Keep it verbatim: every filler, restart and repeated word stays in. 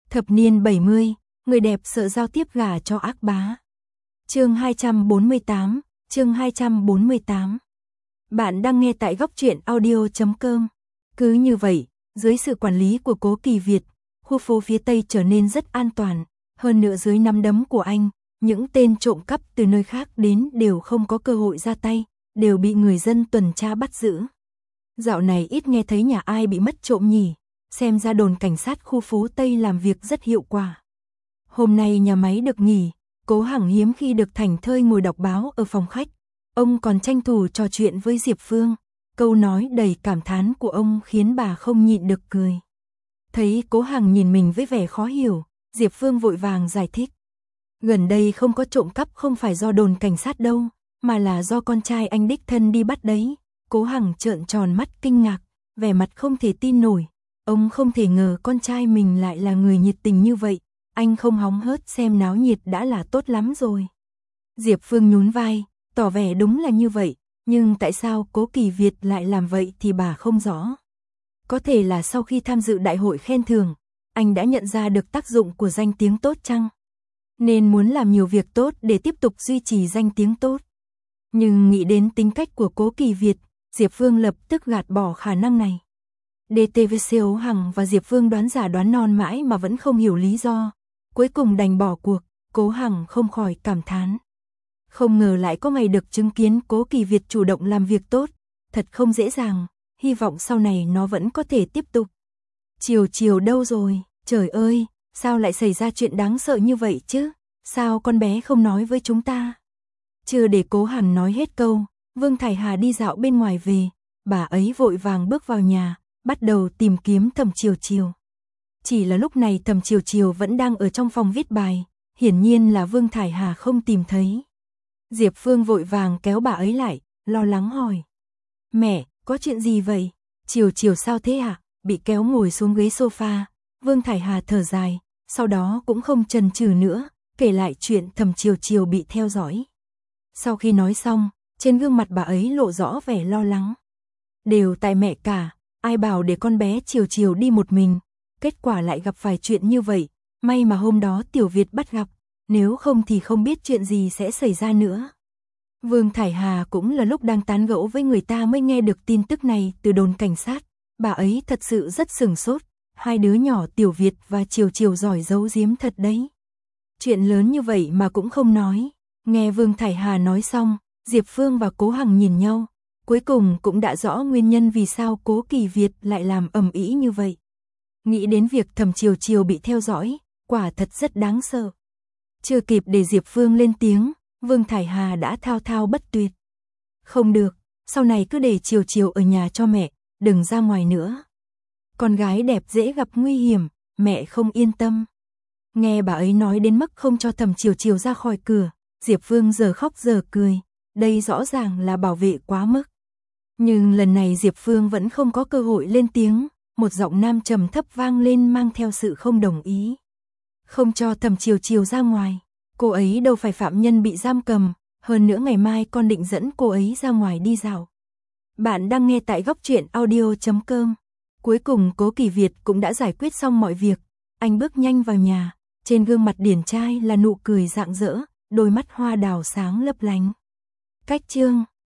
Thập niên bảy mươi, người đẹp sợ giao tiếp gả cho ác bá. Chương hai trăm bốn mươi tám, chương hai trăm bốn mươi tám. Bạn đang nghe tại góc truyện audio chấm com. Cứ như vậy, dưới sự quản lý của Cố Kỳ Việt, khu phố phía Tây trở nên rất an toàn, hơn nữa dưới nắm đấm của anh, những tên trộm cắp từ nơi khác đến đều không có cơ hội ra tay, đều bị người dân tuần tra bắt giữ. Dạo này ít nghe thấy nhà ai bị mất trộm nhỉ, xem ra đồn cảnh sát khu phố Tây làm việc rất hiệu quả. Hôm nay nhà máy được nghỉ, Cố Hằng hiếm khi được thảnh thơi ngồi đọc báo ở phòng khách. Ông còn tranh thủ trò chuyện với Diệp Phương, câu nói đầy cảm thán của ông khiến bà không nhịn được cười. Thấy Cố Hằng nhìn mình với vẻ khó hiểu, Diệp Phương vội vàng giải thích. Gần đây không có trộm cắp không phải do đồn cảnh sát đâu, mà là do con trai anh đích thân đi bắt đấy. Cố Hằng trợn tròn mắt kinh ngạc, vẻ mặt không thể tin nổi. Ông không thể ngờ con trai mình lại là người nhiệt tình như vậy, anh không hóng hớt xem náo nhiệt đã là tốt lắm rồi. Diệp Phương nhún vai, tỏ vẻ đúng là như vậy, nhưng tại sao Cố Kỳ Việt lại làm vậy thì bà không rõ. Có thể là sau khi tham dự đại hội khen thưởng, anh đã nhận ra được tác dụng của danh tiếng tốt chăng? Nên muốn làm nhiều việc tốt để tiếp tục duy trì danh tiếng tốt. Nhưng nghĩ đến tính cách của Cố Kỳ Việt, Diệp Phương lập tức gạt bỏ khả năng này. đê tê vê xê Cố Hằng và Diệp Phương đoán giả đoán non mãi mà vẫn không hiểu lý do. Cuối cùng đành bỏ cuộc, Cố Hằng không khỏi cảm thán. Không ngờ lại có ngày được chứng kiến Cố Kỳ Việt chủ động làm việc tốt, thật không dễ dàng, hy vọng sau này nó vẫn có thể tiếp tục. Chiều chiều đâu rồi, trời ơi, sao lại xảy ra chuyện đáng sợ như vậy chứ, sao con bé không nói với chúng ta? Chưa để Cố Hằng nói hết câu, Vương Thải Hà đi dạo bên ngoài về, bà ấy vội vàng bước vào nhà, bắt đầu tìm kiếm Thẩm Chiều Chiều. Chỉ là lúc này Thẩm Chiều Chiều vẫn đang ở trong phòng viết bài, hiển nhiên là Vương Thải Hà không tìm thấy. Diệp Phương vội vàng kéo bà ấy lại, lo lắng hỏi. Mẹ, có chuyện gì vậy? Chiều Chiều sao thế ạ? À? Bị kéo ngồi xuống ghế sofa, Vương Thải Hà thở dài, sau đó cũng không chần chừ nữa, kể lại chuyện Thẩm Chiều Chiều bị theo dõi. Sau khi nói xong, trên gương mặt bà ấy lộ rõ vẻ lo lắng. Đều tại mẹ cả, ai bảo để con bé Chiều Chiều đi một mình, kết quả lại gặp phải chuyện như vậy, may mà hôm đó Tiểu Việt bắt gặp, nếu không thì không biết chuyện gì sẽ xảy ra nữa. Vương Thải Hà cũng là lúc đang tán gẫu với người ta mới nghe được tin tức này từ đồn cảnh sát, bà ấy thật sự rất sửng sốt, hai đứa nhỏ Tiểu Việt và Chiều Chiều giỏi giấu giếm thật đấy. Chuyện lớn như vậy mà cũng không nói. Nghe Vương Thải Hà nói xong, Diệp Phương và Cố Hằng nhìn nhau, cuối cùng cũng đã rõ nguyên nhân vì sao Cố Kỳ Việt lại làm ầm ĩ như vậy. Nghĩ đến việc Thẩm Chiều Chiều bị theo dõi, quả thật rất đáng sợ. Chưa kịp để Diệp Phương lên tiếng, Vương Thải Hà đã thao thao bất tuyệt. Không được, sau này cứ để Chiều Chiều ở nhà cho mẹ, đừng ra ngoài nữa. Con gái đẹp dễ gặp nguy hiểm, mẹ không yên tâm. Nghe bà ấy nói đến mức không cho Thẩm Chiều Chiều ra khỏi cửa, Diệp Phương giờ khóc giờ cười, đây rõ ràng là bảo vệ quá mức. Nhưng lần này Diệp Phương vẫn không có cơ hội lên tiếng, một giọng nam trầm thấp vang lên mang theo sự không đồng ý. Không cho Thẩm Chiều Chiều ra ngoài, cô ấy đâu phải phạm nhân bị giam cầm, hơn nữa ngày mai con định dẫn cô ấy ra ngoài đi dạo. Bạn đang nghe tại góc truyện audio chấm com. Cuối cùng Cố Kỳ Việt cũng đã giải quyết xong mọi việc, anh bước nhanh vào nhà, trên gương mặt điển trai là nụ cười rạng rỡ, đôi mắt hoa đào sáng lấp lánh. Cách chương